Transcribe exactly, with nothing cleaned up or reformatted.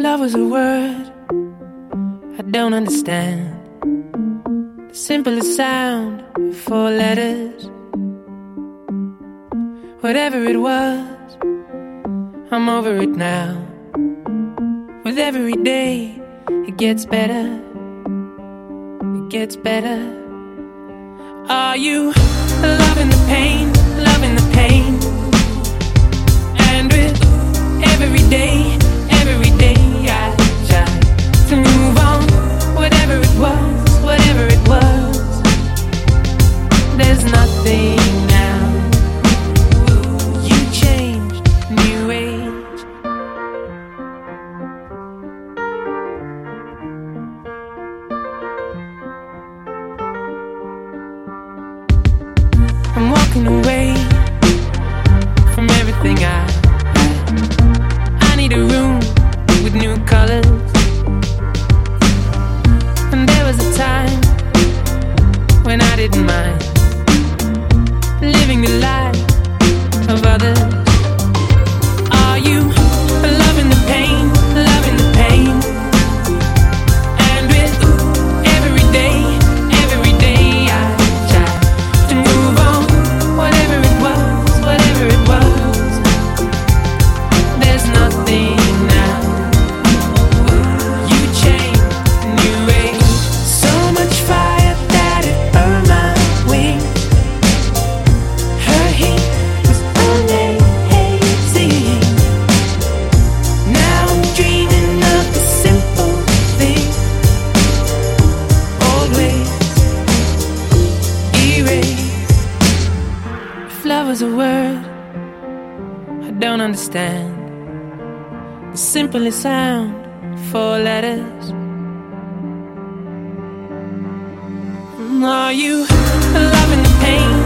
love was a word I don't understand, the simplest sound, four letters. Whatever it was, I'm over it now. With every day, it gets better. It gets better. Are you loving the pain, loving the pain? And with every day, every day I try to move on. Whatever it was, whatever it was, there's nothing now. You changed, new age. I'm walking away from everything I had. I need a room with new colors. And there was a time when I didn't mind living the life of others. Are you loving the pain, loving the pain? And with every day, every day I try to move on. Whatever it was, whatever it was, there's nothing now. You changed, new age. So much fire that it burned my wings. Her heat was amazing. Now I'm dreaming of the simple thing. Old ways erased. If love was a word I don't understand, the simplest sound, four letters. Are you loving the pain?